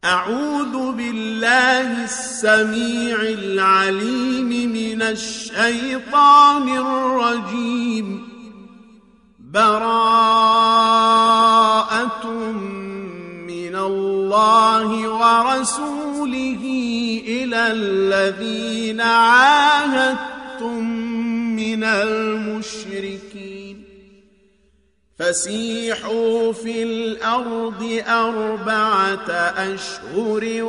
أعوذ بالله السميع العليم من الشيطان الرجيم. براءة من الله ورسوله إلى الذين عاهدتم من المشركين فسيحوا في الأرض 4 أشهر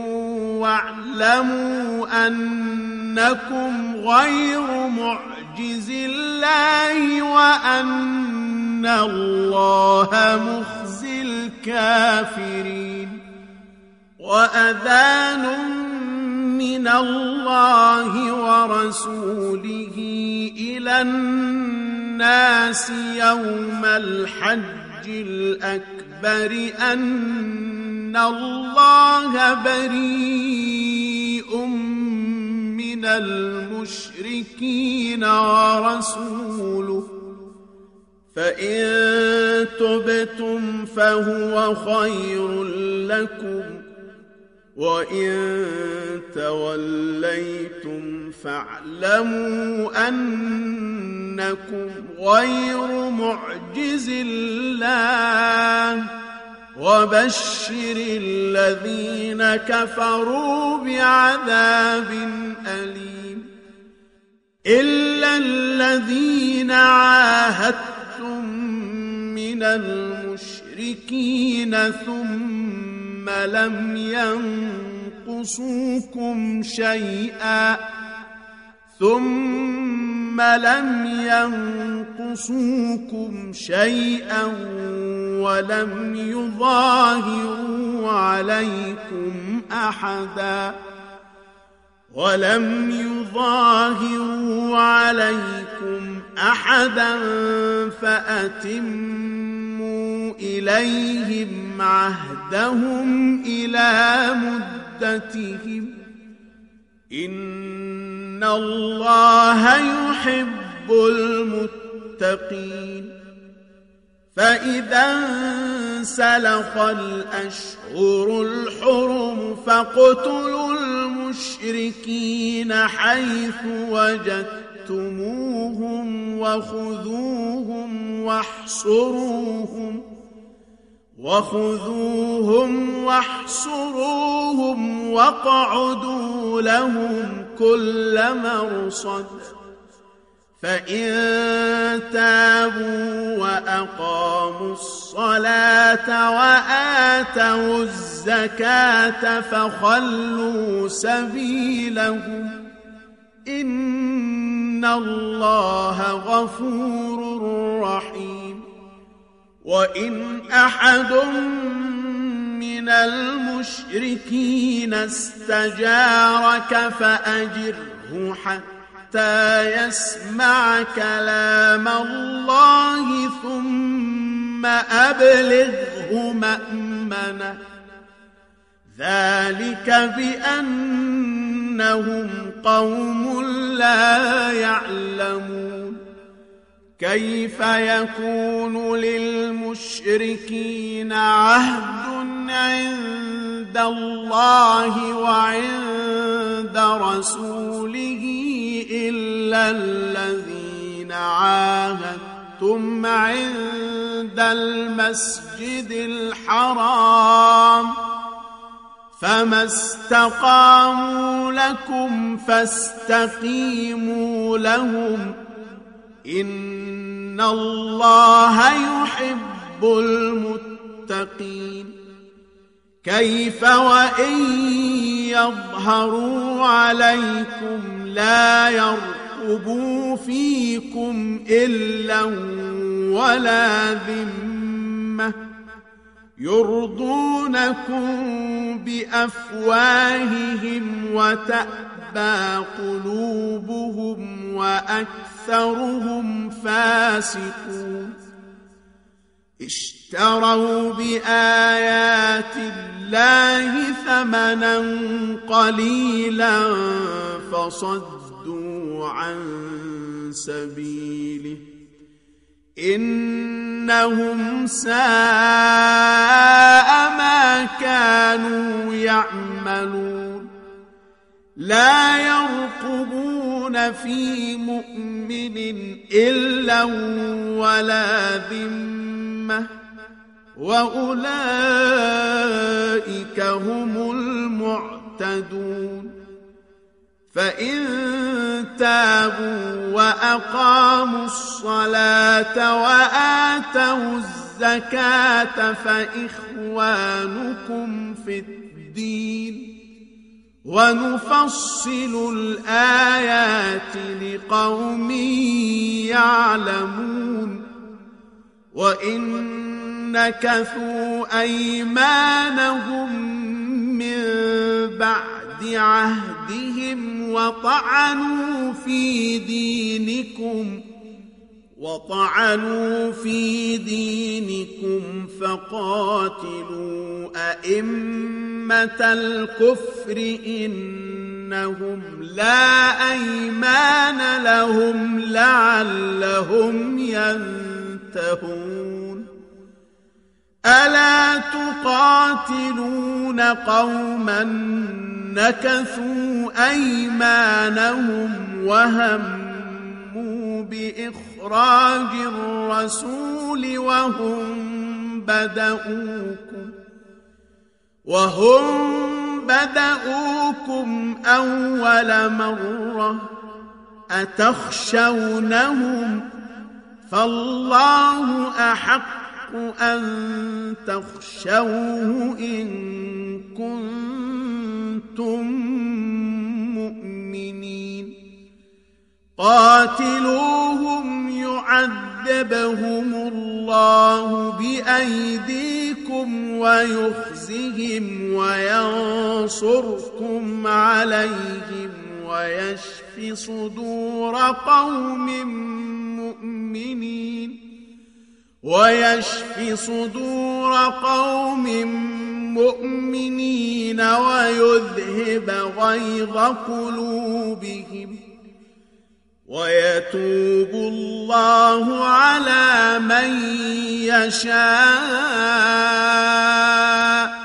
واعلموا أنكم غير معجز الله وأن الله مخزي الكافرين. وأذان من الله ورسوله إلى الناس يوم الحج الأكبر أن الله بريء من المشركين ورسوله فإن تبتم فهو خير لكم وإن توليتم فاعلموا أنكم غير معجز الله وبشر الذين كفروا بعذاب أليم. إلا الذين عاهدتم من المشركين ثم لم ينقصوكم شيئا ولم يظاهروا عليكم أحدا فأتموا إليهم عهدهم إلى مدتهم إن الله يحب المتقين. فإذا انسلخ الأشهر الحرم فاقتلوا المشركين حيث وجدتموهم وخذوهم واحصروهم واقعدوا لهم كل مرصد. فإن تابوا وأقاموا الصلاة وآتوا الزكاة فخلوا سبيلهم إن الله غفور رحيم. وإن أحد من المشركين استجارك فأجره حتى يسمع كلام الله ثم أبلغه مأمنه ذلك بأنهم قوم لا يعلمون. كيف يكون للمشركين عهد عند الله وعند رسوله إلا الذين عاهدتم عند المسجد الحرام فما استقاموا لكم فاستقيموا لهم إن الله يحب المتقين. كيف وإن يظهروا عليكم لا يرقبوا فيكم إلا ولا ذمة يرضونكم بأفواههم وتأبى قلوبهم وأكثرهم فاسقون. اشتروا بآيات الله ثمنا قليلا فصدوا عن سبيله إنهم ساء ما كانوا يعملون لا يرقبون في مؤمن إلا ولا ذمة وأولئك هم المعتدون فإن تابوا وأقاموا الصلاة وآتوا الزكاة فإخوانكم في الدين ونفصل الآيات لقوم يعلمون وإن نكثوا أيمانهم من بعد عهدهم وطعنوا في دينكم فقاتلوا أئمة الكفر إنهم لا أيمان لهم لعلهم ينتهون ألا تقاتلون قوما نكثوا أيمانهم وهموا بإخراج الرسول وهم بدؤوكم أول مرة أتخشونهم فالله أحق أن تخشوه إن كنتم مؤمنين قاتلوهم يعذبهم الله بأيديكم ويخزهم وينصركم عليهم ويشف صدور قوم مؤمنين ويذهب غيظ قلوبهم ويتوب الله على من يشاء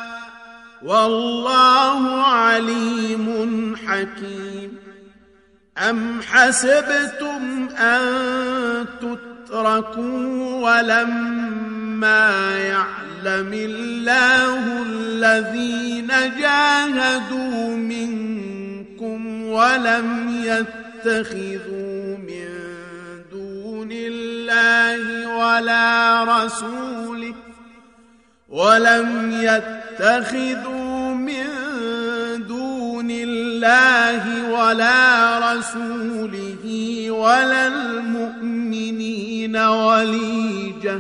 والله عليم حكيم أم حسبتم أن تتركوا ولما يعلم الله الذين جاهدوا منكم ولم يتخذوا من دون الله ولا رسوله ولا المؤمنين وليجة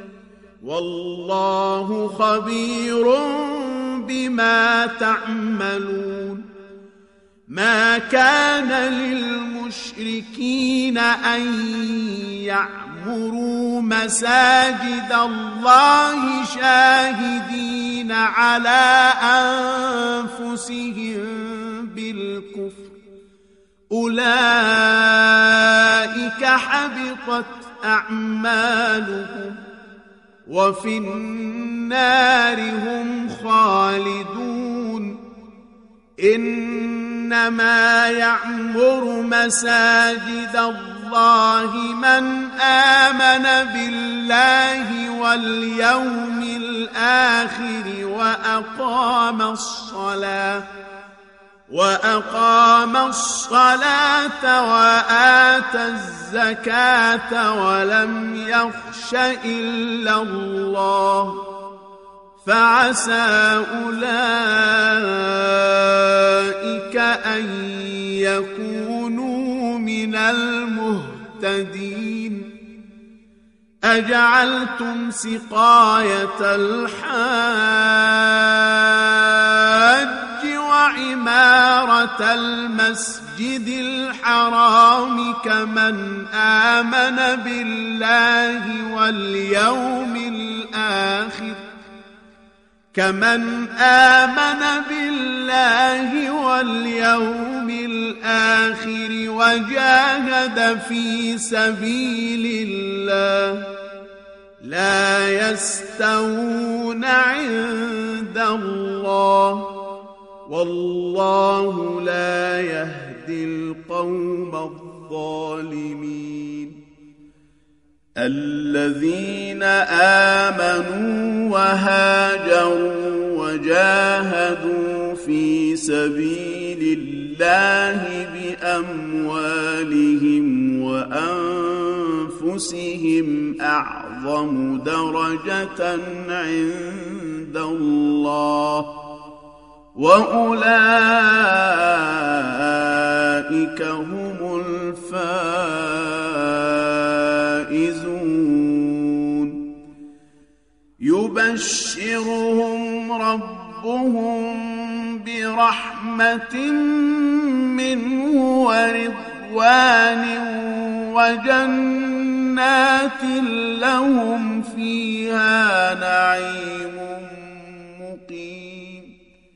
والله خبير بما تعملون ما كان للمشركين أن يعمروا مساجد الله شاهدين على أنفسهم بالكفر أولئك حبطت أعمالهم وفي النار هم خالدون إنما يعمر مساجد الله من آمن بالله واليوم الآخر وأقام الصلاة وآتى الزكاة ولم يخش إلا الله فعسى أولئك أن يكونوا من المهتدين أجعلتم سقاية الحاج وعمارة المسجد الحرام كمن آمن بالله واليوم الآخر وجاهد في سبيل الله لا يستوون عند الله والله لا يهدي القوم الظالمين الذين آمنوا وهاجروا وجاهدوا في سبيل الله بأموالهم وأنفسهم أعظم درجة عند الله وأولئك هم الفائزون يبشرهم ربهم برحمة منه ورضوان وجنات لهم فيها نعيم مقيم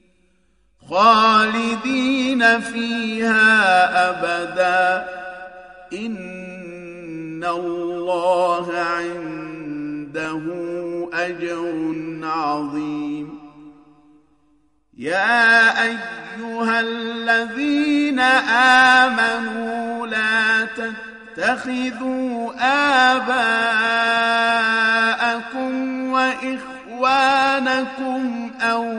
خالدين فيها أبدا إن الله عنده أجر عظيم يا أيها الذين آمنوا لا تتخذوا آباءكم وإخوانكم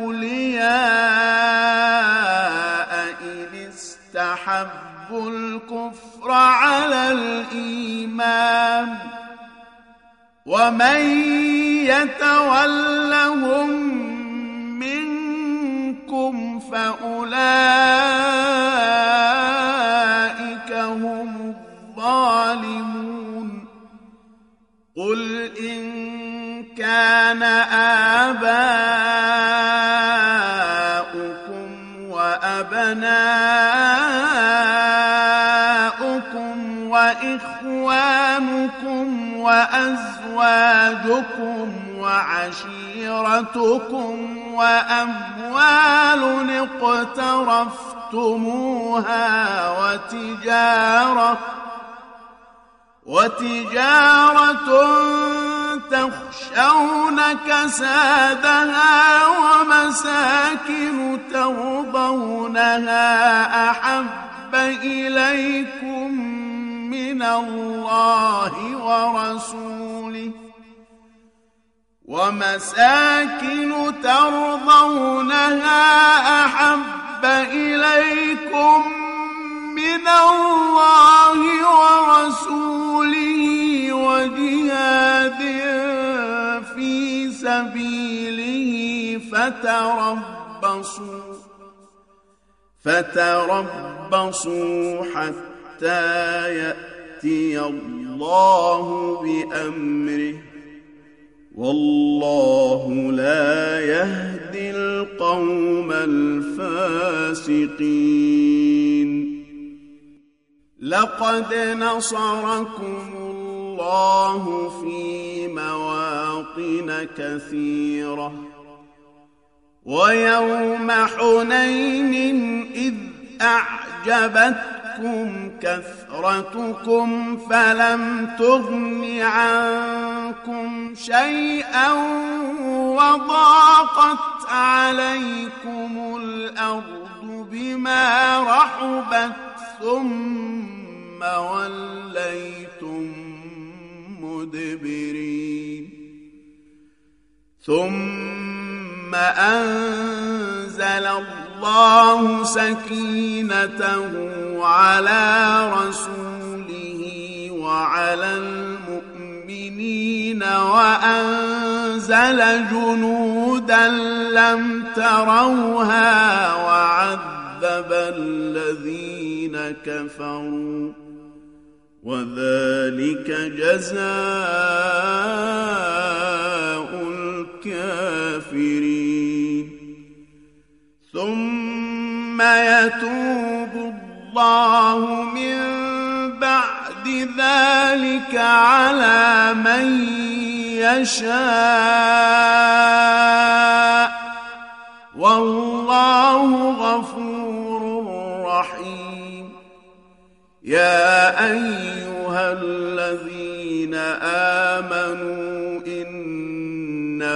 أولياء إن استحبوا الكفر على الإيمان ومن يتولهم منكم فأولئك هم الظالمون قل إن كان آباؤكم وأبناؤكم وإخوانكم وأزواجكم وعشيرتكم وأموال اقترفتموها وتجارة تخشون كسادها ومساكن ترضونها أحب إليكم من الله ورسوله أحب إليكم من الله ورسوله وجهاد في سبيله فتربصوا حتى يأتي الله بأمره والله لا يهدي القوم الفاسقين لقد نصركم الله في مواطن كثيرة ويوم حنين إذ أعجبتكم كثرتكم فلم تغن عنكم شيئا وضاقت عليكم الأرض بما رحبت ثم وليتم مدبرين ثم أنزل الله سكينته على رسوله وعلى المؤمنين وأنزل جنودا لم تروها وعذب الذين كفروا وذلك جزاء الكافرين ثم يتوب الله من بعد ذلك على من يشاء والله غفور رحيم يا أيها الذين آمنوا إن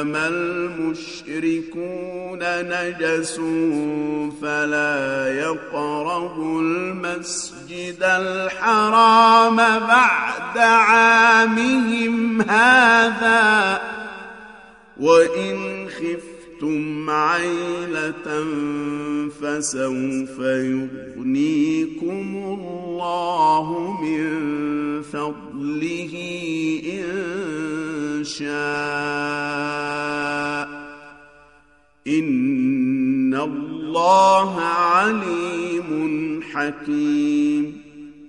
إنما المشركون نجس فلا يقربوا المسجد الحرام بعد عامهم هذا وإن خفتم عيلة فسوف يغنيكم الله من فضله إن شاء إن الله عليم حكيم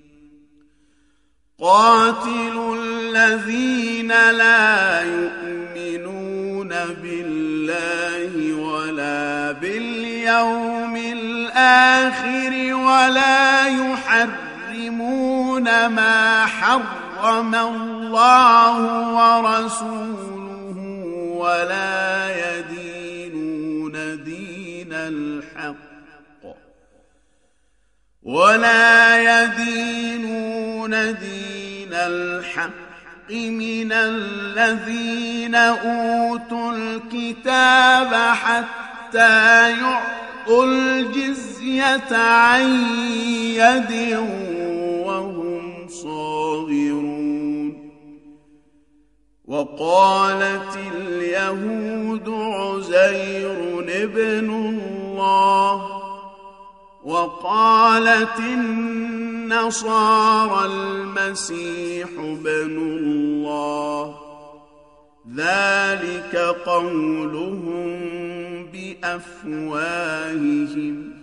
قاتلوا الذين لا يؤمنون بالله ولا باليوم الآخر ولا يحرمون ما حرم الله ورسوله ولا يدينون دين الحق من الذين أوتوا الكتاب حتى يعطوا الجزية عن يد وهم صاغرون وقالت اليهود عزير ابن الله وقالت النصارى المسيح ابن الله ذلك قولهم بأفواههم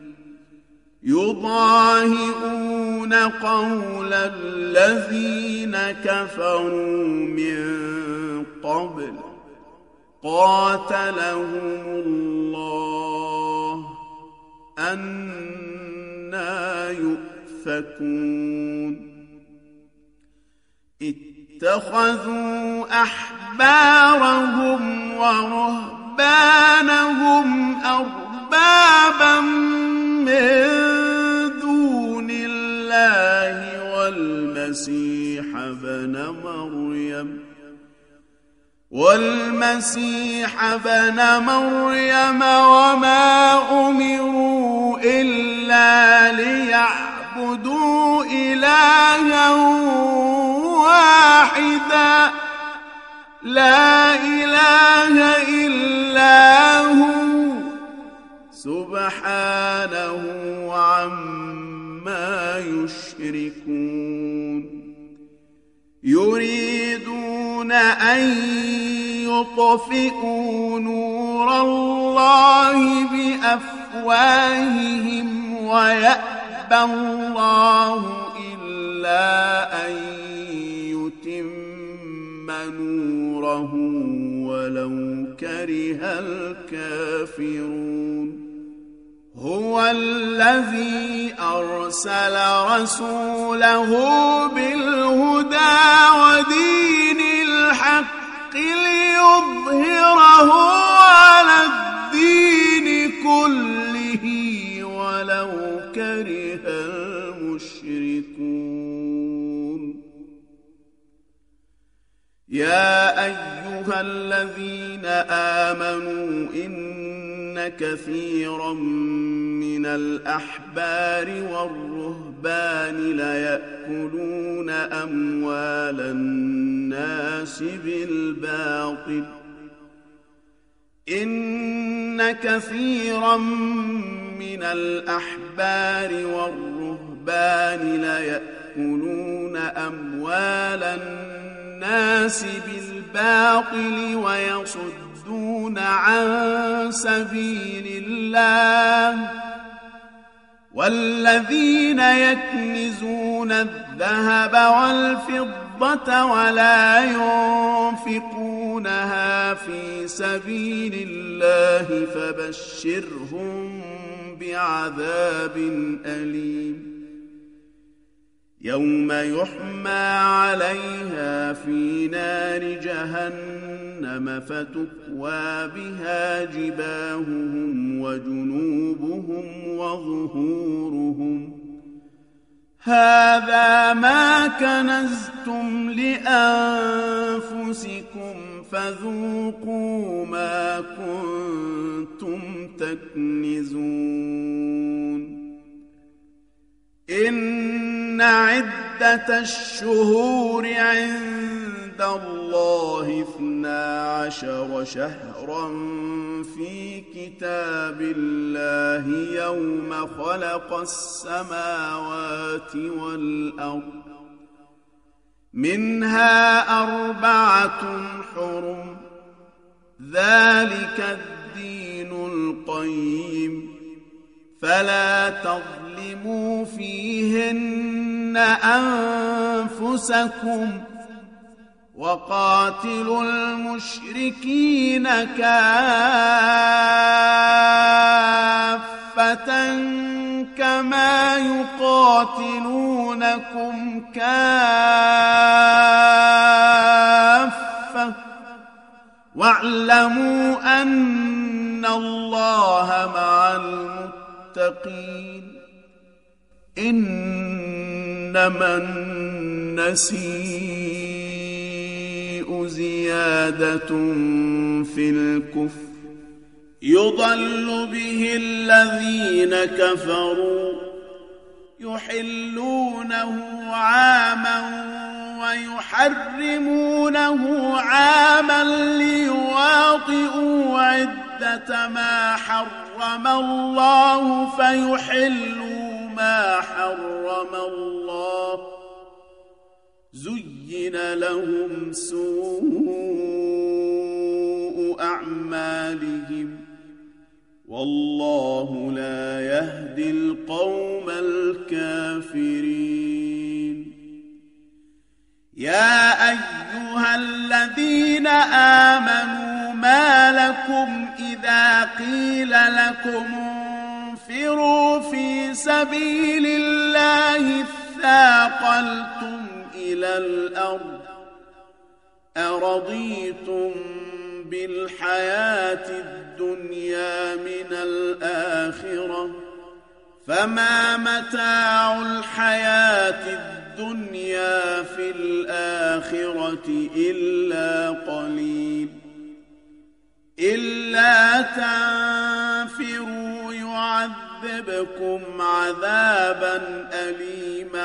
يضاهئون قول الذين كفروا من قبل قاتلهم الله أنى يؤفكون اتخذوا أحبارهم ورهبانهم أربابا من دون الله والمسيح ابن مريم وما أمروا إلا ليعبدوا إلها واحدا لا إله إلا هو سبحانه عما يشركون يريدون أن يطفئوا نور الله بأفواههم ويأبى الله إلا أن يتم نوره ولو كره الكافرون هو الذي أرسل رسوله بالهدى ودين الحق ليظهره على الدين كله ولو كره المشركون يا أيها الذين آمنوا إن كثيرا من الأحبار والرهبان ليأكلون أموال الناس بالباطل إن كثيرا من الأحبار والرهبان ليأكلون أموال الناس بالباطل ويصدون عن سبيل الله والذين يكنزون الذهب والفضة ولا ينفقونها في سبيل الله فبشرهم بعذاب أليم يوم يحمى عليها في نار جهنم فتكوى بها جباههم وجنوبهم وظهورهم هذا ما كنزتم لأنفسكم فذوقوا ما كنتم تكنزون. إن عدة الشهور عند الله 12 شهرا في كتاب الله يوم خلق السماوات والأرض، منها 4 حرم، ذلك الدين القيم، فلا تظلموا فيهن أنفسكم، وقاتلوا المشركين كافة كما يقاتلونكم كافة، واعلموا أن الله مع المتقين. إنما النسيء زيادة في الكفر، يضل به الذين كفروا يحلونه عاما ويحرمونه عاما ليواطئوا عدة ما حرم الله فيحلوا ما حرم الله. زين لهم سوء أعمالهم، والله لا يهدي القوم الكافرين. يا أيها الذين آمنوا ما لكم إذا قيل لكم انفروا في سبيل الله اثاقلتم إلى الأرض، أرضيتم بالحياة الدنيا من الآخرة، فما متاع الحياة الدنيا في الآخرة إلا قليل. إلا تنفروا يعذبكم عذابا أليما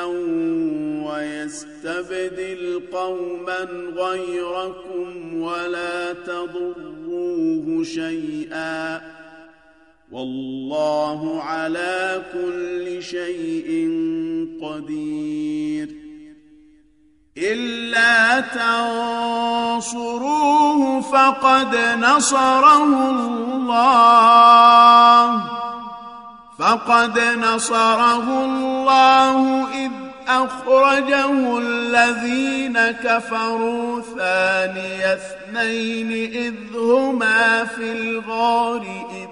ويستبدل قوما غيركم ولا تضروه شيئا، والله على كل شيء قدير. إلا تنصروه فقد نصره الله إذ أخرجه الذين كفروا ثاني اثنين إذ هما في الغار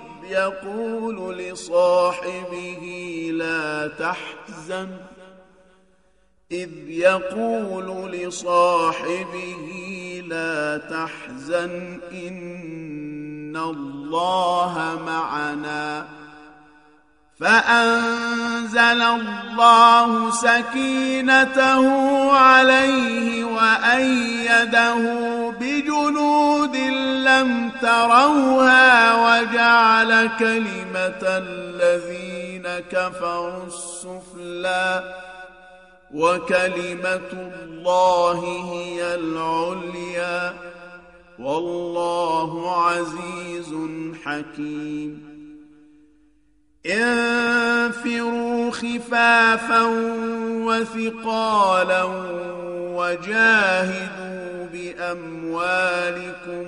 إذ يقول لصاحبه لا تحزن إن الله معنا، فأنزل الله سكينته عليه وأيده بجنود لم تروها وجعل كلمة الذين كفروا السفلى وكلمة الله هي العليا، والله عزيز حكيم. انفروا خفافا وثقالا وجاهدوا بأموالكم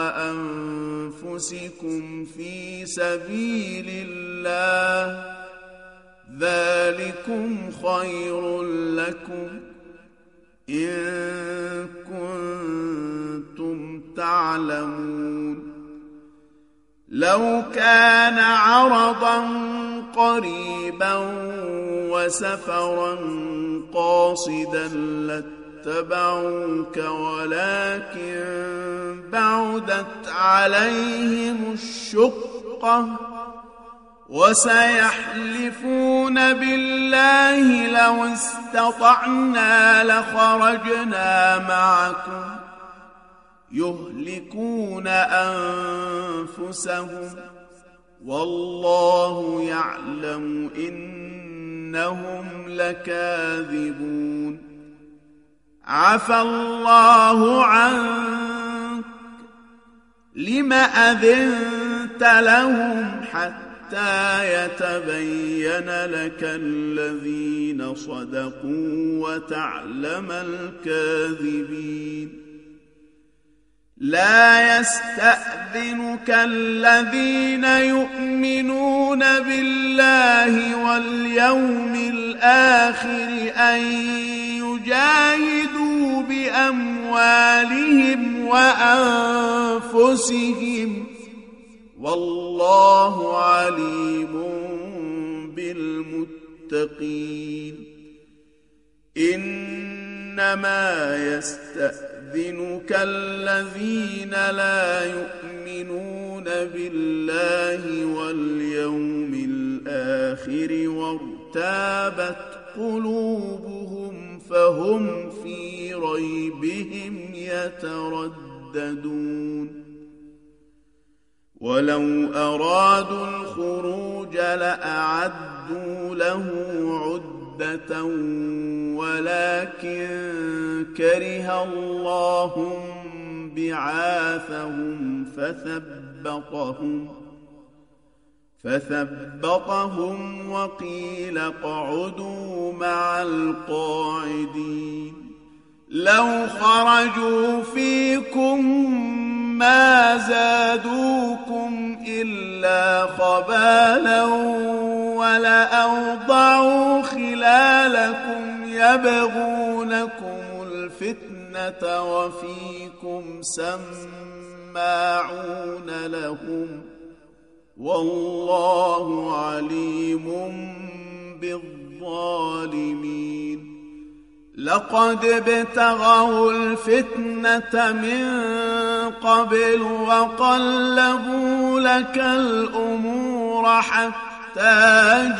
وأنفسكم في سبيل الله، ذلكم خير لكم إن كنتم تعلمون. لو كان عرضا قريبا وسفرا قاصدا لاتبعوك ولكن بعدت عليهم الشقة، وسيحلفون بالله لو استطعنا لخرجنا معكم يهلكون أنفسهم والله يعلم إنهم لكاذبون. عفى الله عنك لم أذنت لهم حتى يتبين لك الذين صدقوا وتعلم الكاذبين. لا يستأذنك الذين يؤمنون بالله واليوم الآخر أن يجاهدوا بأموالهم وأنفسهم والله عليم بالمتقين. إنما يستأذنك الذين لا يؤمنون بالله واليوم الآخر وارتابت قلوبهم فهم في ريبهم يترددون. ولو أرادوا الخروج لأعدوا له عدة ولكن كره الله بعاثهم فثبطهم وقيل اقعدوا مع القاعدين. لو خرجوا فيكم ما زادوكم إلا خبالا ولأوضعوا خلالكم يبغونكم الفتنة وفيكم سماعون لهم والله عليم بالظالمين. لقد ابتغوا الفتنة من قبل وقلبوا لك الأمور حتى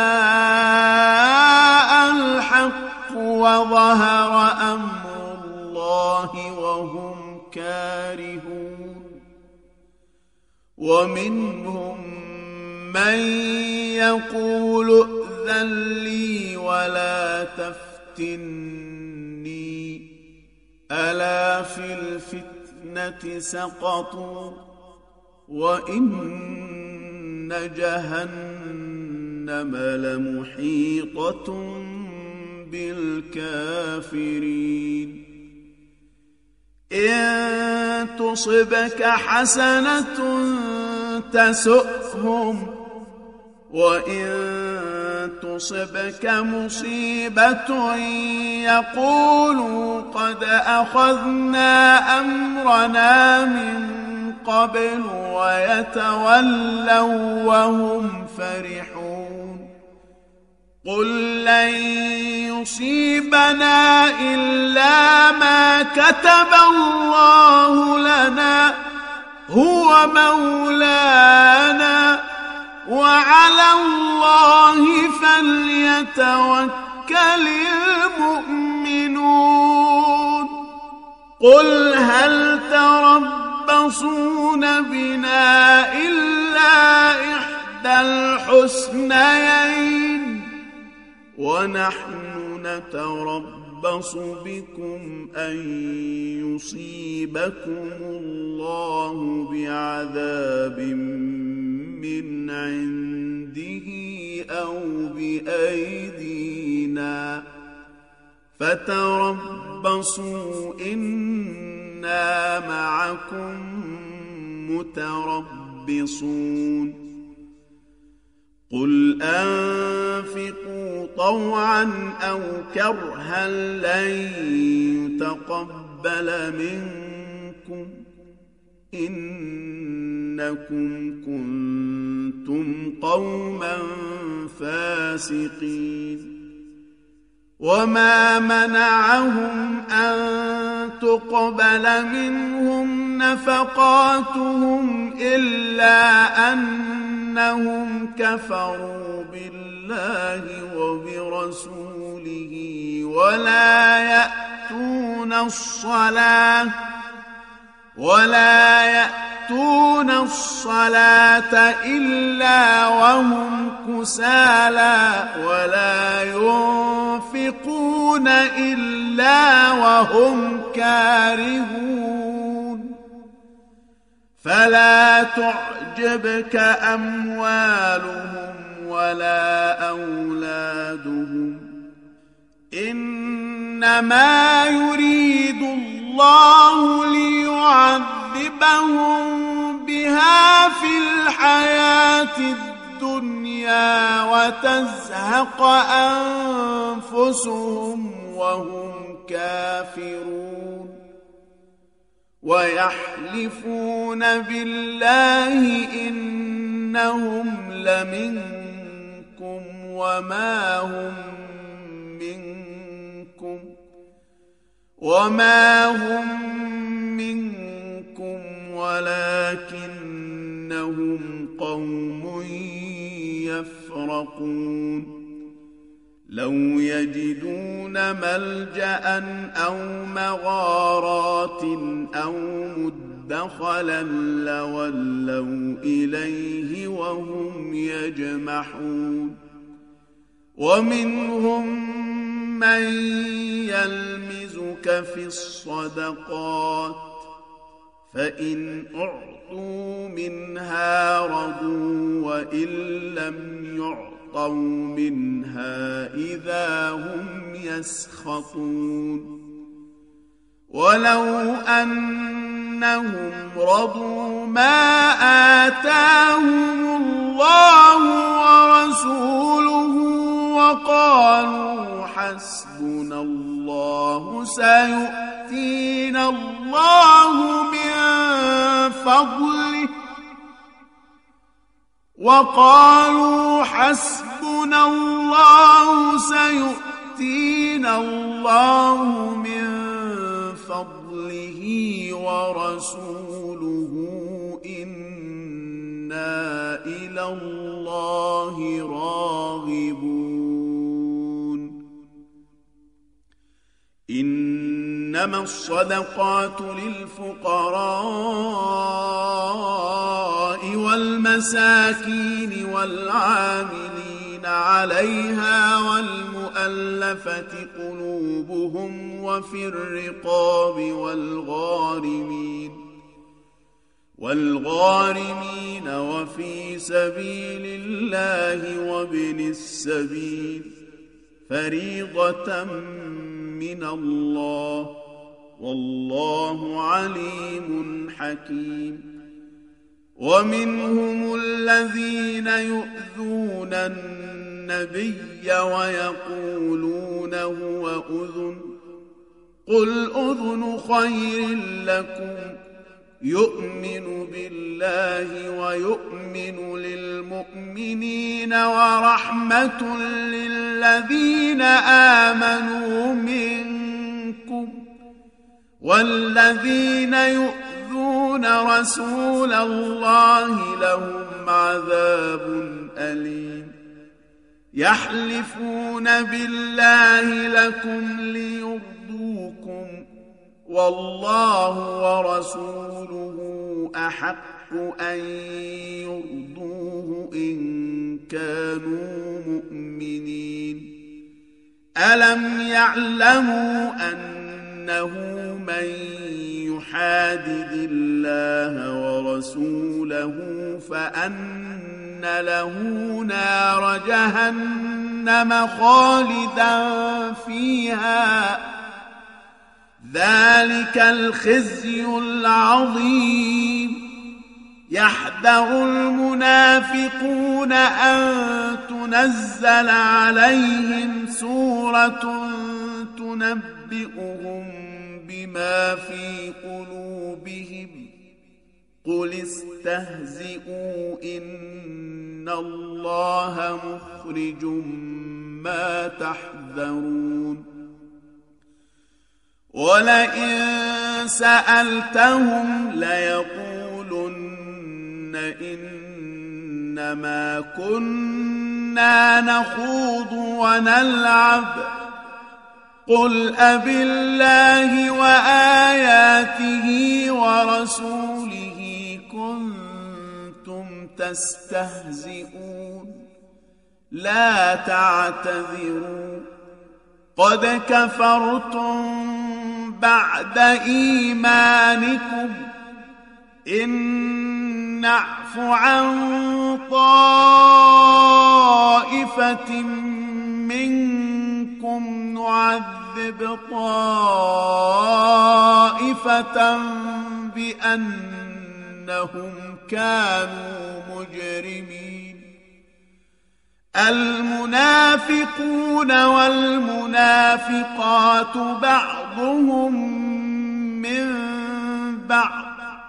جاء الحق وظهر أمر الله وهم كارهون. ومنهم من يقول ائذن لي ولا تفتني ألا في الفتنة سقطوا وإن جهنم لمحيطة بالكافرين. إن تصبك حسنة تسؤهم وإن تصبك مصيبة يقولوا قد أخذنا أمرنا من قبل ويتولوا وهم فرحون. قل لن يصيبنا إلا ما كتب الله لنا هو مولانا وعلى الله فليتوكل المؤمنون. قل هل تربصون بنا إلا إحدى الحسنيين ونحن نتربص بكم أن يصيبكم الله بعذاب من عنده أو بأيدينا فتربصوا إنا معكم متربصون. قل أنفقوا طوعا أو كرها لن يتقبل منكم إنكم كنتم قوما فاسقين. وما منعهم أن تقبل منهم نفقاتهم إلا أنهم كفروا بالله وبرسوله ولا يأتون الصلاة ولا يأتون الصلاة إلا وهم كسالى ولا ينفقون إلا وهم كارهون فلا تعجبك أموالهم ولا أولادهم إنما يريد الله ليعذبهم بها في الحياة الدنيا وتزهق أنفسهم وهم كافرون ويحلفون بالله إنهم لمنكم وما هم منكم ولكنهم قوم يفرقون لو يجدون ملجأ أو مغارات أو مدخلا لولوا إليه وهم يجمحون ومنهم من يلمزك في الصدقات فإن أعطوا منها رضوا وإن لم يعطوا منها إذا هم يسخطون ولو أنهم رضوا ما آتاهم الله ورسوله وقالوا حسبنا الله سيؤتينا الله من فضله ورسوله إنا إلى الله راغبون إنما الصدقات للفقراء والمساكين والعاملين عليها والمؤلفة قلوبهم وفي الرقاب والغارمين وفي سبيل الله وابن السبيل فريضة من الله والله عليم حكيم ومنهم الذين يؤذون النبي ويقولون هو أذن قل أذن خير لكم يؤمن بالله ويؤمن للمؤمنين ورحمة للذين آمنوا منكم والذين يؤذون رسول الله لهم عذاب أليم يحلفون بالله لكم ليرضوكم والله ورسوله أحق أن يرضوه إن كانوا مؤمنين ألم يعلموا أنه من يحادد الله ورسوله فأن له نار جهنم خالدا فيها ذلك الخزي العظيم يحذر المنافقون أن تنزل عليهم سورة تنبئهم بما في قلوبهم قل استهزئوا إن الله مخرج ما تحذرون ولئن سألتهم ليقولن إنما كنا نخوض ونلعب قل أبالله وآياته ورسوله كنتم تستهزئون لا تعتذروا قد كفرتم بعد إيمانكم إن نعف عن طائفة منكم نعذب طائفة بأنهم كانوا مجرمين المنافقون والمنافقات بعضهم من بعض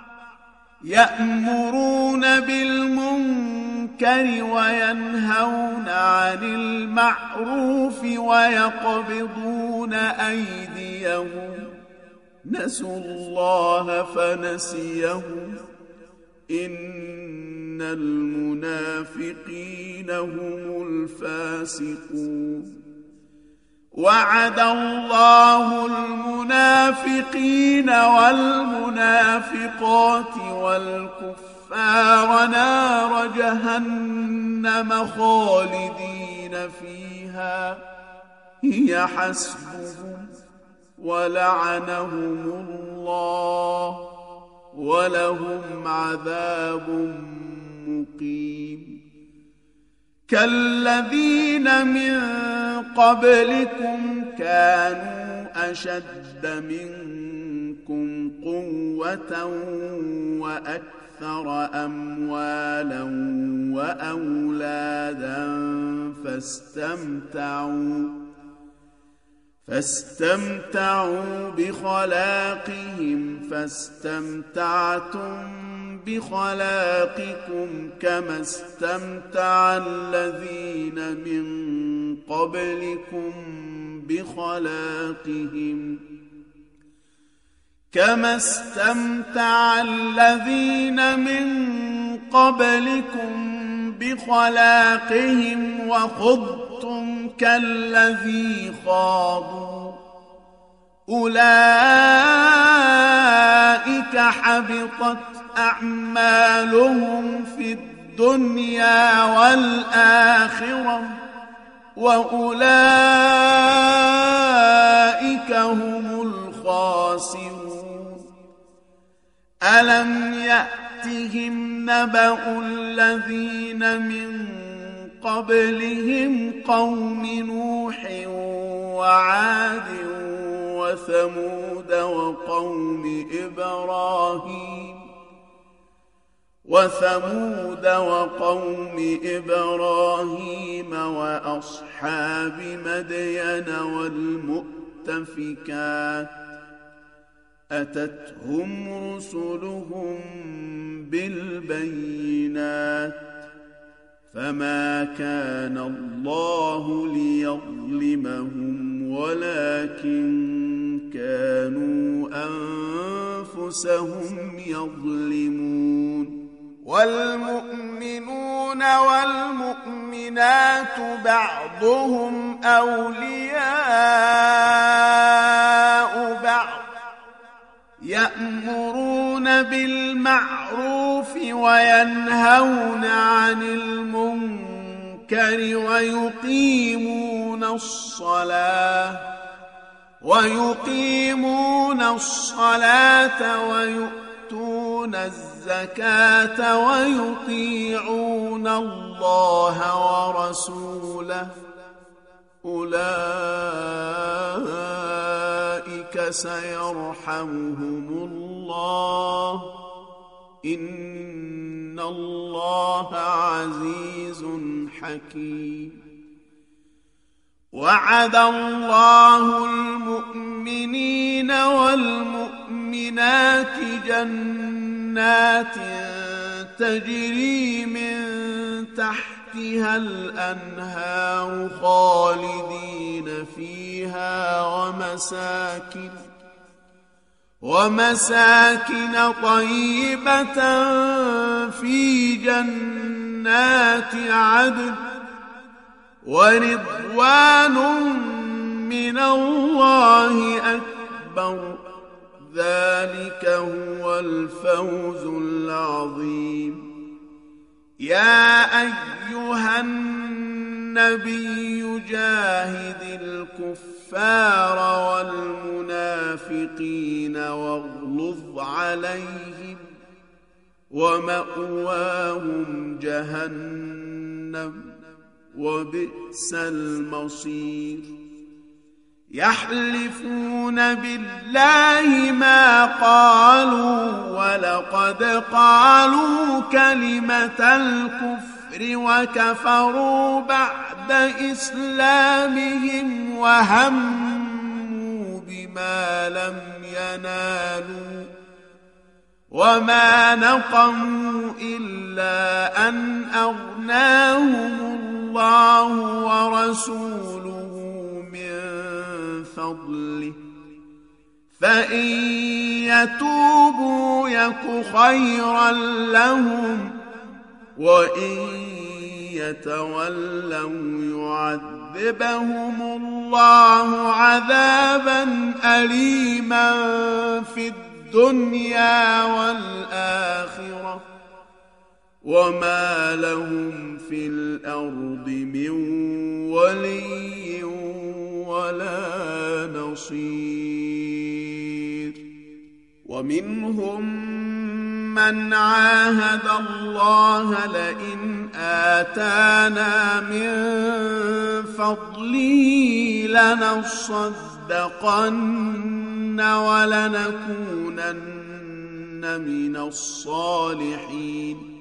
يأمرون بالمنكر وينهون عن المعروف ويقبضون أيديهم نسوا الله فنسيهم إن المنافقين هم الفاسقون وعد الله المنافقين والمنافقات والكفار نار جهنم خالدين فيها هي حسبهم ولعنهم الله ولهم عذاب مقيم كالذين من قبلكم كانوا أشد منكم قوة وأكثر أموالا وأولادا فاستمتعوا بخلاقهم فاستمتعتم بخلاقكم كما استمتع الذين من قبلكم بخلاقهم وخضتم كالذي خاضوا أولئك حبطت أعمالهم في الدنيا والآخرة وأولئك هم الخاسرون ألم يأتهم نبأ الذين من قبلهم قوم نوح وعاد وثمود وقوم إبراهيم وأصحاب مدين والمؤتفكات أتتهم رسلهم بالبينات فما كان الله ليظلمهم ولكن كانوا أنفسهم يظلمون والمؤمنون والمؤمنات بعضهم أولياء بعض يأمرون بالمعروف وينهون عن المنكر ويقيمون الصلاة ويؤتون الزكاة ويطيعون الله ورسوله أولئك سيرحمهم الله إن الله عزيز حكيم وعد الله المؤمنين والمؤمنات جنات تجري من تحتها الأنهار خالدين فيها ومساكن طيبة في جنات عدن ورضوان من الله أكبر ذلك هو الفوز العظيم. يا أيها النبي جاهد الكفار والمنافقين واغلظ عليهم ومأواهم جهنم وبئس المصير. يحلفون بالله ما قالوا ولقد قالوا كلمة الكفر وكفروا بعد إسلامهم وهموا بما لم ينالوا وما نقموا إلا أن أغناهم الله ورسوله من فضله فإن يتوبوا يك خيرا لهم وإن يتولوا يعذبهم الله عذابا أليما في الدنيا والآخرة وما لهم في الأرض من ولي ولا نصير. ومنهم من عاهد الله لئن آتانا من فضله لنصدقن ولنكونن من الصالحين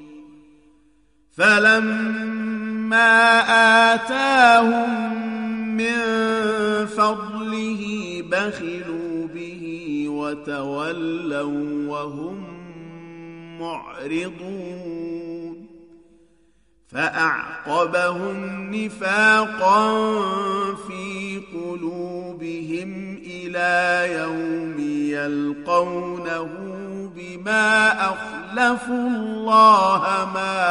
فلما آتاهم من فضله بخلوا به وتولوا وهم معرضون فأعقبهم نفاقا في قلوبهم إلى يوم يلقونه بما أخلفوا الله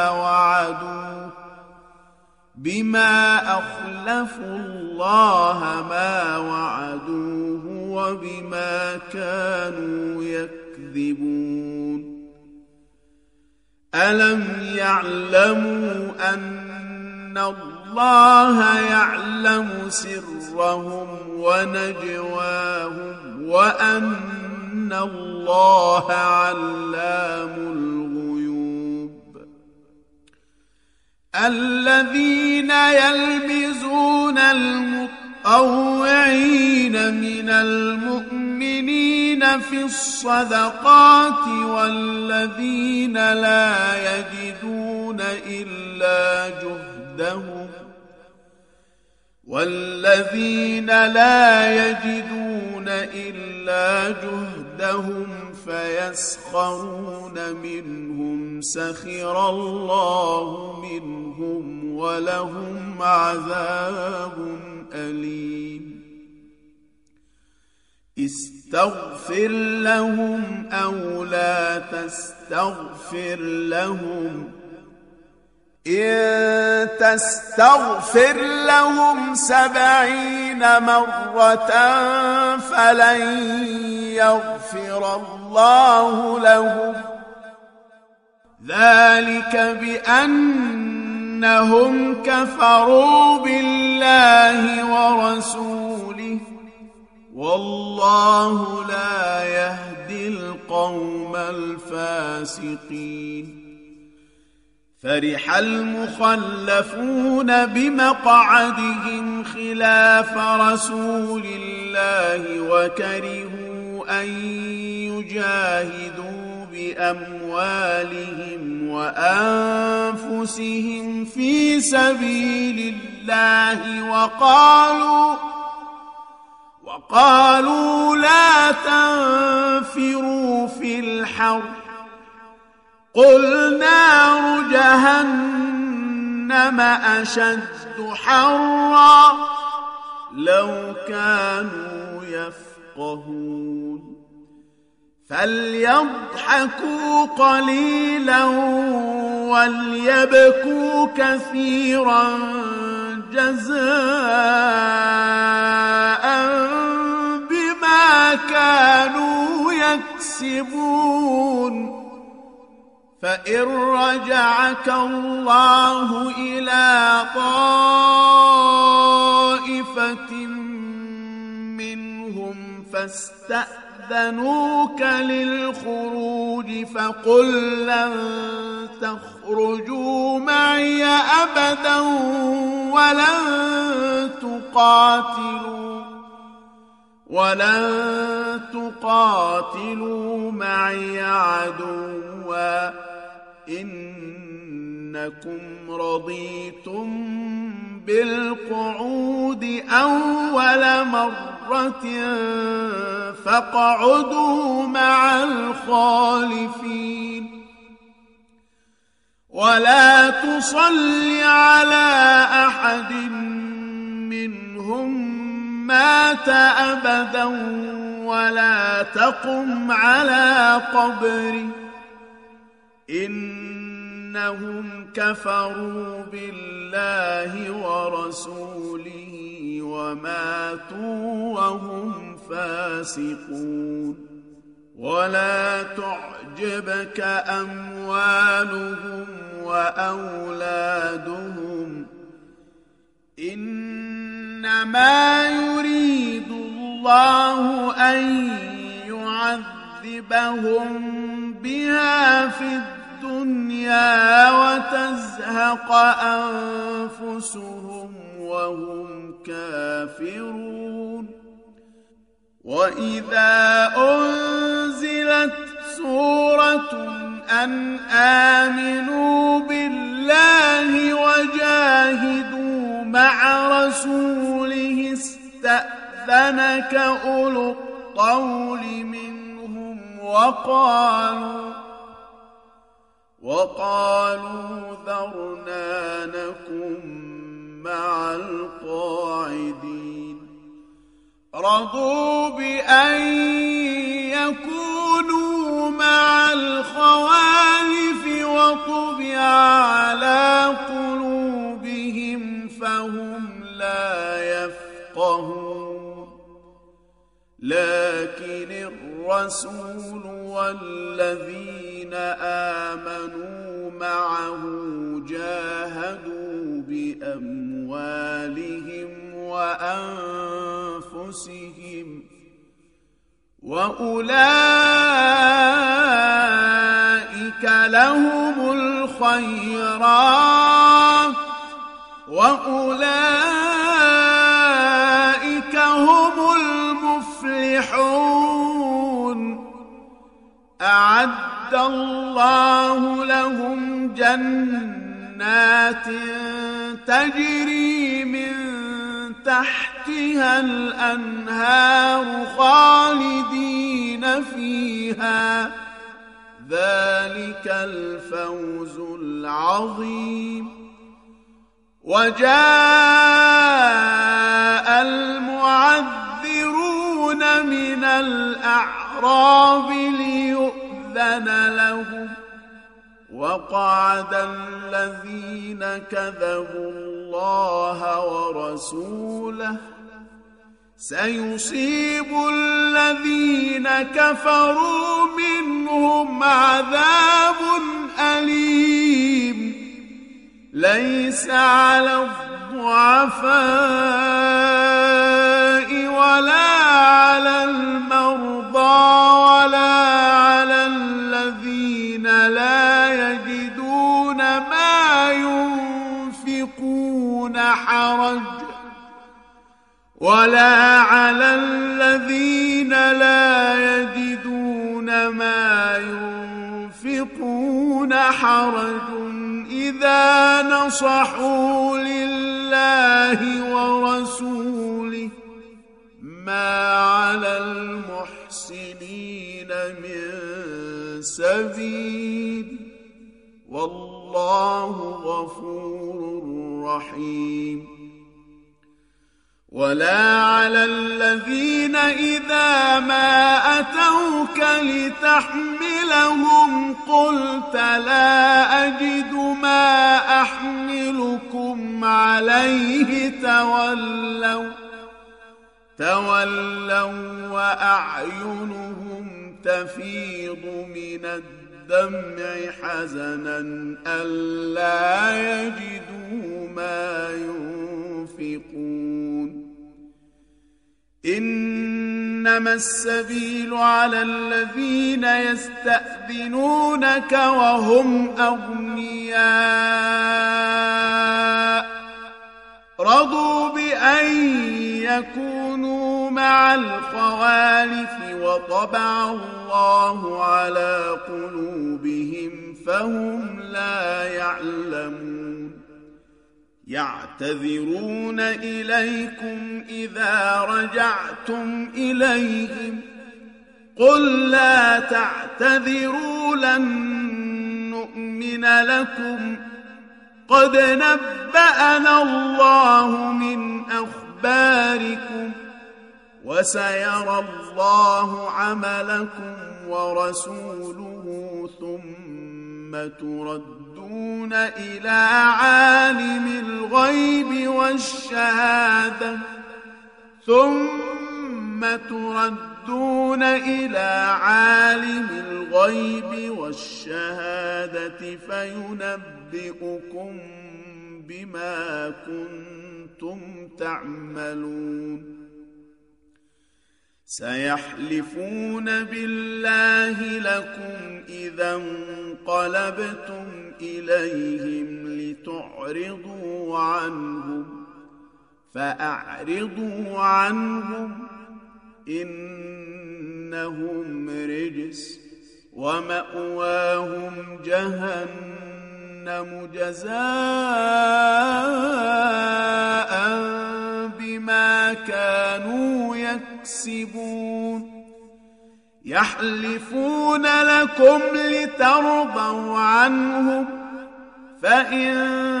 ما وعدوه وبما كانوا يكذبون. ألم يعلموا أن الله يعلم سرهم ونجواهم وأن الله علام الغيوب. الذين يلمزون المطوعين من المؤمنين في الصدقات والذين لا يجدون إلا جهدهم فيسخرون منهم سخر الله منهم ولهم عذاب أليم. استغفر لهم أو لا تستغفر لهم إن تستغفر لهم 70 مرة فلن يغفر الله لهم ذلك بأنهم كفروا بالله ورسوله والله لا يهدي القوم الفاسقين. فرح المخلفون بمقعدهم خلاف رسول الله وكرهوا أن يجاهدوا بأموالهم وأنفسهم في سبيل الله وقالوا لا تنفروا في الحر قل نار جهنم أشد حرا لو كانوا يفقهون. فليضحكوا قليلا وليبكوا كثيرا جزاء يكسبون فإن رجعك الله إلى طائفة منهم فاستأذنوك للخروج فقل لن تخرجوا معي أبدا ولن تقاتلوا معي عدوا إنكم رضيتم بالقعود أول مرة فاقعدوا مع الخالفين ولا تصل على أحد منهم مات أبدا ولا تقم على قبره إنهم كفروا بالله ورسوله وماتوا وهم فاسقون ولا تعجبك أموالهم وأولادهم إنما يريد الله أن يعذبهم بها في الدنيا وتزهق أنفسهم وهم كافرون وإذا أنزلت سورة أن آمنوا بالله وجاهدوا مع رسوله استأذنك أولو الطول منهم وقالوا ذرنا نكن مع القاعدين رضوا بأن يكونوا مع الخوالف وطبع على قلوبهم فهم لا يفقهون لكن الرسول والذين آمنوا معه جاهدوا بأموالهم وأنفسهم وأولئك لهم الخيرات وأولئك هم المفلحون أعد الله لهم جنات تجري من تحتها الأنهار خالدين فيها ذلك الفوز العظيم وجاء المعذرون من الأعراب ليؤذن لهم وقعد الذين كذبوا الله ورسوله سيصيب الذين كفروا منهم عذاب أليم ليس على الضعفاء ولا على المرضى ولا على الذين لا يجدون ما ينفقون حرج إذا نصحوا لله ورسوله ما على المحسنين من سبيل والله غفور رحيم. ولا على الذين إذا ما أتوك لتحملهم قلت لا أجد ما أحملكم عليه تولوا وأعينهم تفيض من الدمع حزنا ألا يجدوا ما ينفقون إنما السبيل على الذين يستأذنونك وهم أغنياء رضوا بأن يكونوا مع الخوالف وطبع الله على قلوبهم فهم لا يعلمون يعتذرون إليكم إذا رجعتم إليهم قل لا تعتذروا لن نؤمن لكم قد نبأنا الله من أخباركم وسيرى الله عملكم ورسوله ثم تردون إلى عالم الغيب والشهادة فينبئكم بما كنتم تعملون سيحلفون بالله لكم إذا انقلبتم إليهم لتعرضوا عنهم فأعرضوا عنهم إنهم رجس ومأواهم جهنم جزاء بما كانوا يكسبون يحلفون لكم لترضوا عنهم فإن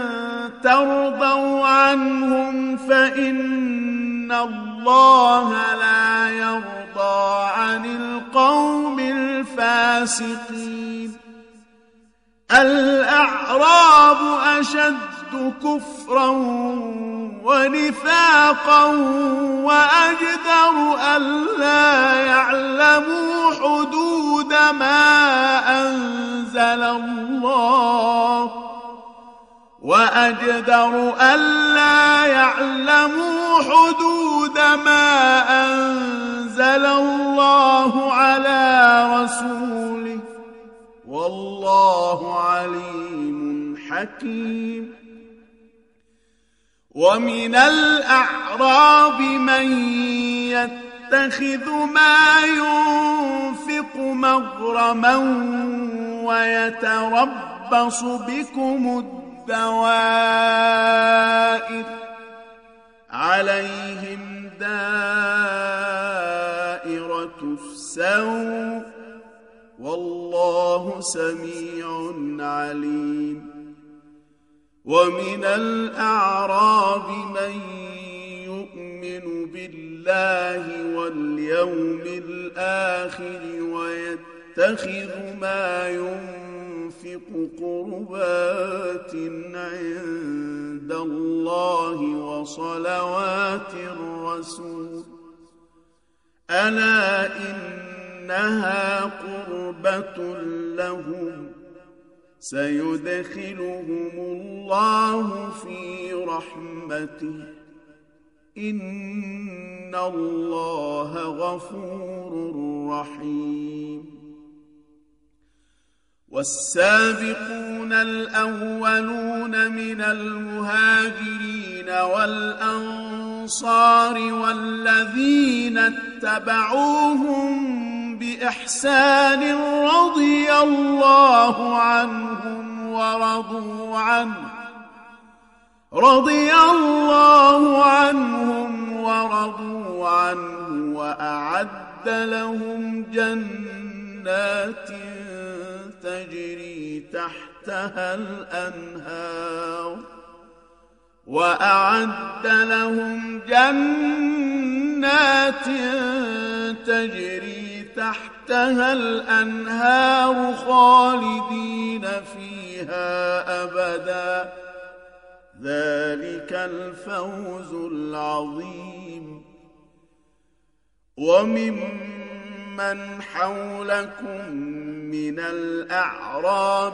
ترضوا عنهم فإن الله لا يرضى عن القوم الفاسقين الأعراب أشد كفرا ونفاقا وأجدر ألا يعلموا حدود ما أنزل الله على رسوله والله عليم حكيم ومن الأعراب من يتخذ ما ينفق مغرما ويتربص بكم الدوائر عليهم دائرة السوء والله سميع عليم ومن الأعراب من يؤمن بالله واليوم الآخر ويتخذ ما ينفق قربات عند الله وصلوات الرسول ألا إنها قربة لهم سيدخلهم الله في رحمته إن الله غفور رحيم والسابقون الأولون من المهاجرين والأنصار والذين اتبعوهم بإحسان رضي الله عنهم ورضوا عنه وأعد لهم جنات تجري تحتها الأنهار خالدين فيها أبدا ذلك الفوز العظيم وممن من حولكم من الأعراب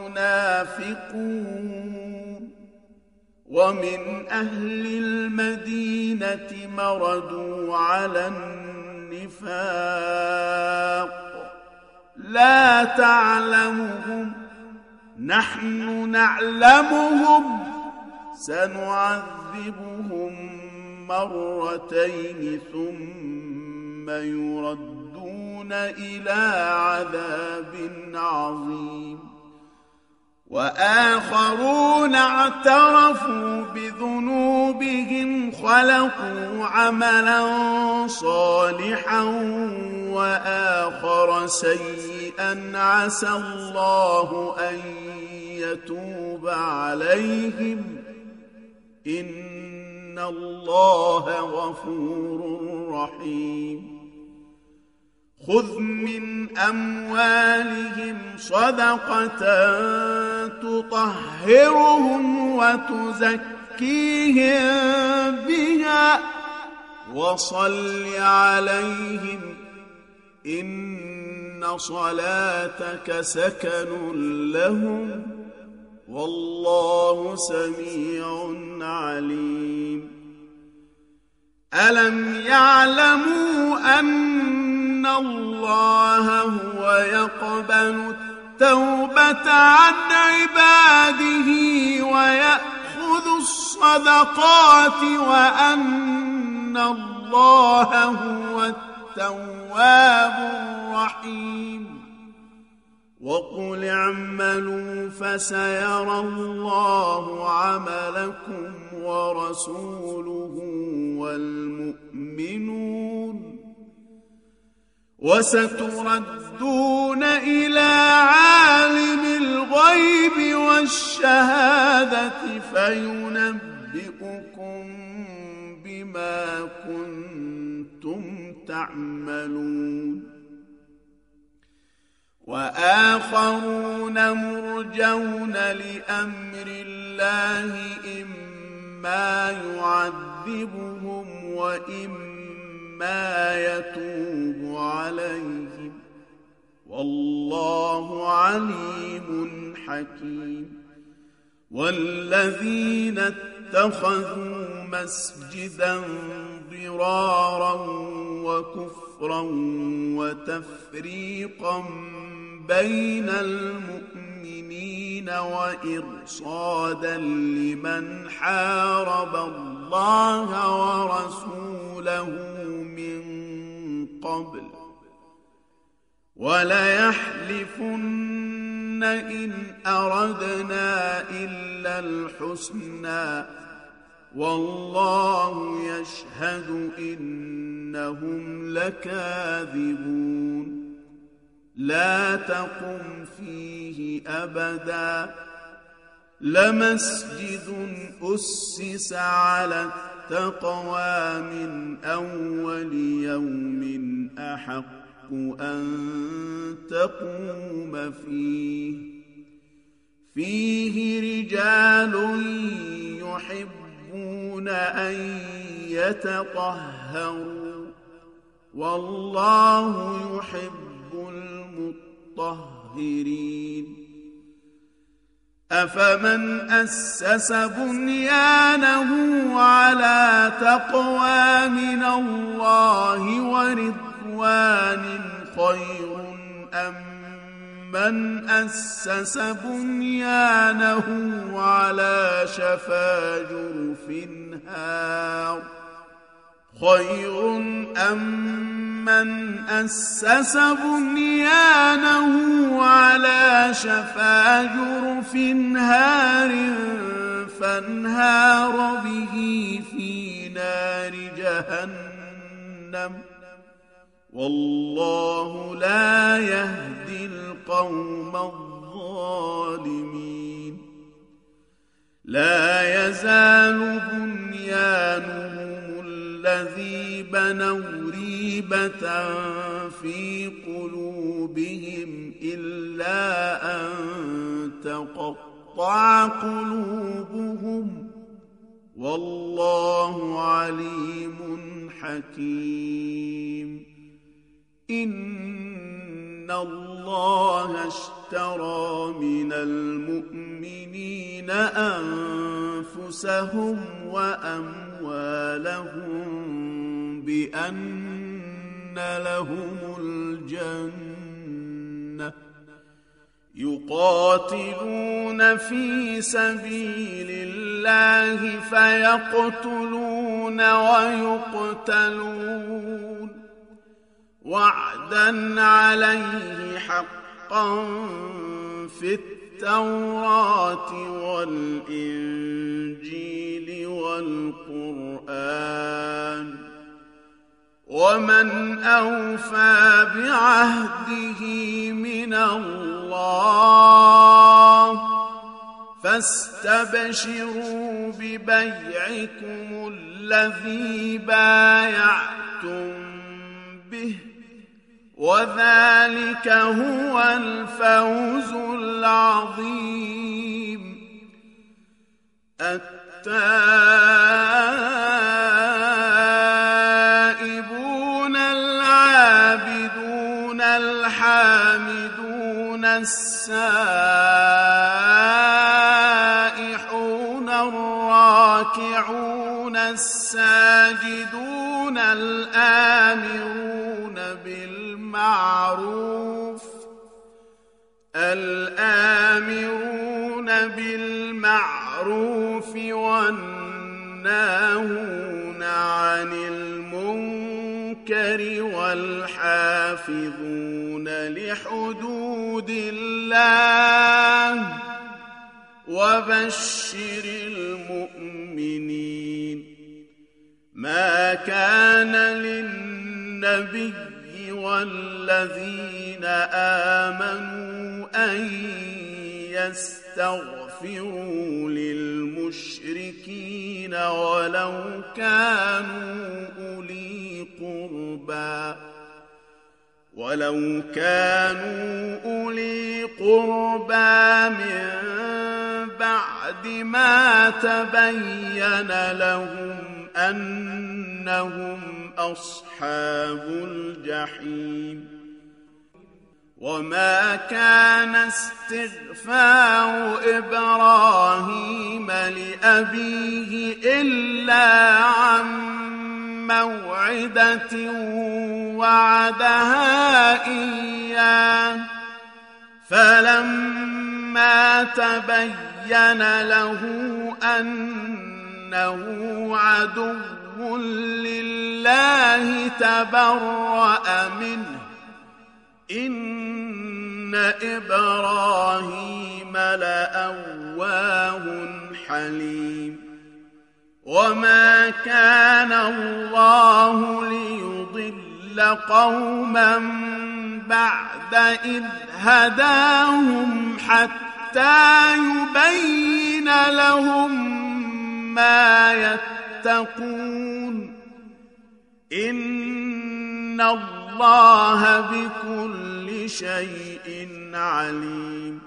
منافقون ومن أهل المدينة مردوا على النفاق لا تعلمهم نحن نعلمهم سنعذبهم مرتين ثم يردون إلى عذاب عظيم وآخرون اعترفوا بذنوبهم خلقوا عملا صالحا وآخر سيئا عسى الله أن يتوب عليهم إن الله غفور رحيم خذ من أموالهم صدقة تطهرهم وتزكيهم بها وصل عليهم إن صلاتك سكن لهم والله سميع عليم ألم يعلموا أن الله هو يقبل التوبة عن عباده ويأخذ الصدقات وأن الله هو التواب الرحيم وقل اعملوا فسيرى الله عملكم ورسوله والمؤمنون وستردون إلى عالم الغيب والشهادة فينبئكم بما كنتم تعملون وآخرون مرجون لأمر الله إما يعذبهم وإما يتوب عليهم والله عليم حكيم والذين اتخذوا مسجدا ضرارا وكفرا وتفريقا بين المؤمنين وإرصادا لمن حارب الله ورسوله من قبل وليحلفن إن أردنا إلا الحسنى والله يشهد إنهم لكاذبون لا تقم فيه أبدا لمسجد أسس على التقوى من أول يوم أحق أن تقوم فيه رجال يحبون أن يتطهروا والله يحب المطهرين أفمن أسس بنيانه على تقوى من الله ورضوان خير أم من أسس بنيانه على شفا جرف هار خير أم من أسس بنيانه على شفا جرف هار فانهار به في نار جهنم والله لا يهدي القوم الظالمين لا يزال بنيانهم الذي بنوا ريبة في قلوبهم إلا أن تقطع قلوبهم والله عليم حكيم إن الله اشترى من المؤمنين أنفسهم وأموالهم بأن لهم الجنة يقاتلون في سبيل الله فيقتلون ويقتلون وعدا عليه حقا في التوراة والإنجيل والقرآن ومن أوفى بعهده من الله فاستبشروا ببيعكم الذي بايعتم به وذلك هو الفوز العظيم. التائبون العابدون الحامدون السائحون الراكعون الساجدون الآمرون بالمعروف والناهون عن المنكر والحافظون لحدود الله وبشر المؤمنين. ما كان للنبي والذين آمنوا أن يستغفروا للمشركين ولو كانوا أولي قربى من بعد ما تبين لهم أنهم أصحاب الجحيم. وما كان استغفار إبراهيم لأبيه إلا عن موعدة وعدها إياه فلما تبين له أنه عدو لله تبرأ منه إن إبراهيم لأواه حليم. وما كان الله ليضل قوما بعد إذ هداهم حتى يبين لهم ما يتقون إن الله بكل شيء عليم.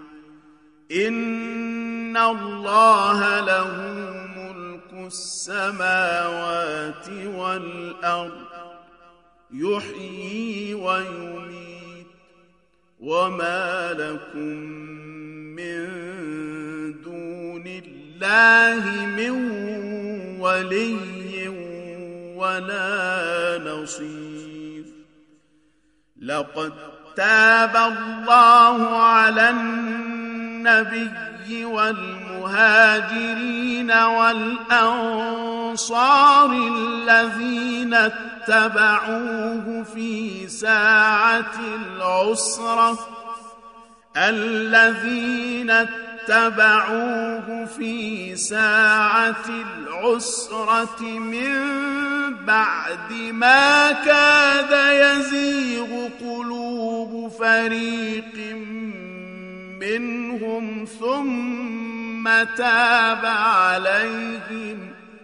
إن الله له ملك السماوات والأرض يحيي ويميت وما لكم من دون الله من ولي ولا نصير. لقد تاب الله على النبي والمهاجرين والأنصار الذين اتبعوه في ساعة العسرة من بعد ما كاد يزيغ قلوب فريق منهم ثم تاب عليهم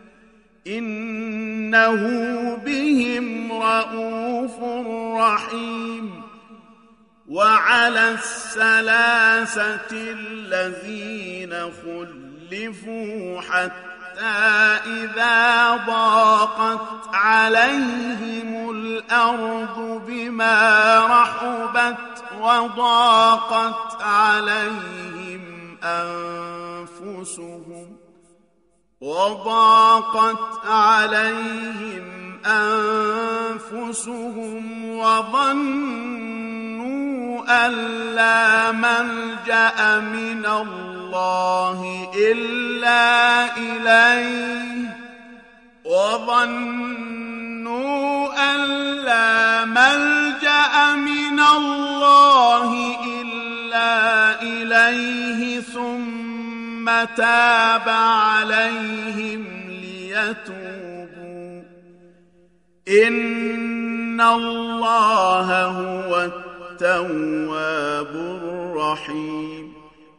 إنه بهم رءوف رحيم. وعلى الثلاثة الذين خلفوا حتى إذا ضاقت عليهم الأرض بما رحبت وضاقت عليهم أنفسهم وظنوا أن لا ملجأ من الله إلا إليه ثم تاب عليهم ليتوبوا إن الله هو التواب الرحيم.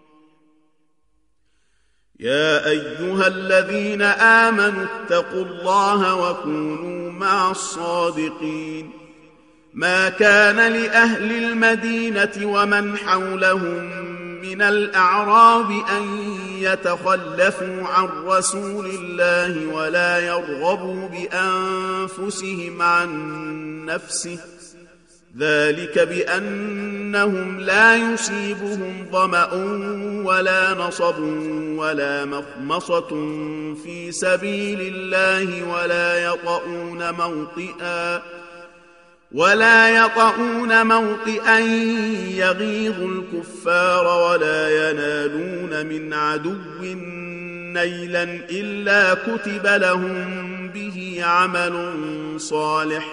يا أيها الذين آمنوا اتقوا الله وكونوا مع الصادقين. ما كان لأهل المدينة ومن حولهم من الأعراب أن يتخلفوا عن رسول الله ولا يرغبوا بأنفسهم عن نفسه، ذلك بأنهم لا يصيبهم ظمأ ولا نصب ولا مخمصة في سبيل الله ولا يطؤون موطئا يغيظ الكفار ولا ينالون من عدو نيلا إلا كتب لهم به عمل صالح،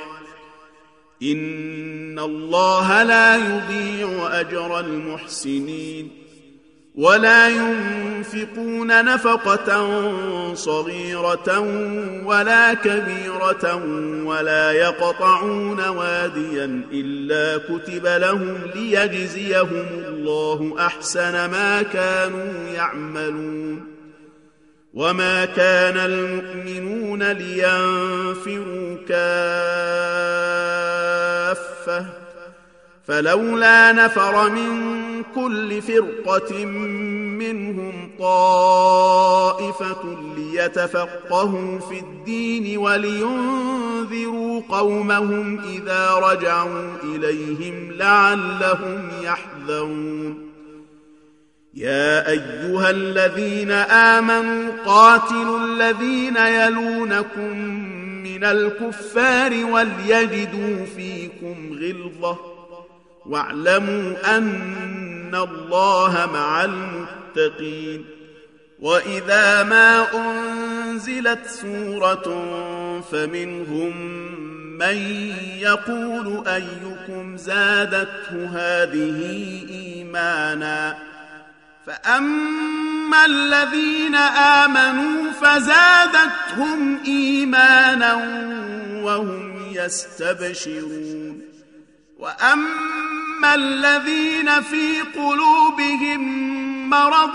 إن الله لا يضيع أجر المحسنين. ولا ينفقون نفقة صغيرة ولا كبيرة ولا يقطعون واديا إلا كتب لهم ليجزيهم الله أحسن ما كانوا يعملون. وما كان المؤمنون لينفروا كافة، فلولا نفر من كل فرقة منهم طائفة ليتفقهوا في الدين ولينذروا قومهم إذا رجعوا إليهم لعلهم يحذرون. يا أيها الذين آمنوا قاتلوا الذين يلونكم من الكفار وليجدوا فيكم غلظة واعلموا أن الله مع المتقين. وإذا ما أنزلت سورة فمنهم من يقول أيكم زادته هذه إيمانا، فأما الذين آمنوا فزادتهم إيمانا وهم يستبشرون، وأما الذين في قلوبهم مرض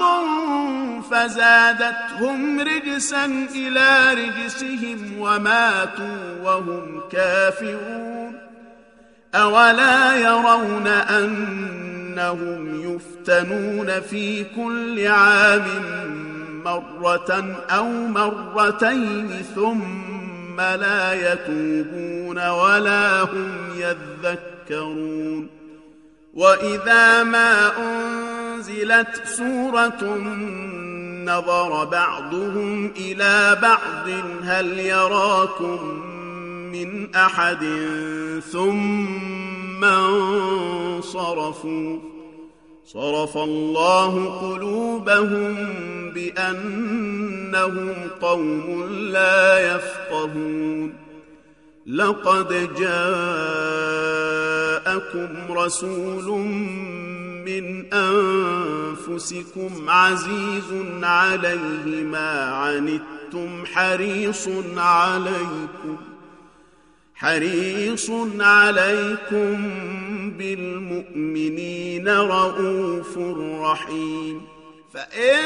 فزادتهم رجسا إلى رجسهم وماتوا وهم كافرون. أولا يرون أنهم يفتنون في كل عام مرة أو مرتين ثم لا يتوبون ولا هم يذكرون. وإذا ما أنزلت سورة نظر بعضهم إلى بعض هل يراكم من أحد ثم انصرفوا، صرف الله قلوبهم بأنهم قوم لا يفقهون. لقد جاءكم رسول من أنفسكم عزيز عليه ما عنتم حريص عليكم بالمؤمنين رؤوف رحيم. فإن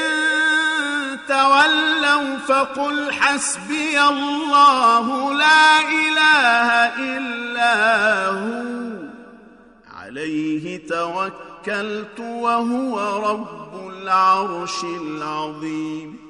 تولوا فقل حسبي الله لا إله إلا هو عليه توكلت وهو رب العرش العظيم.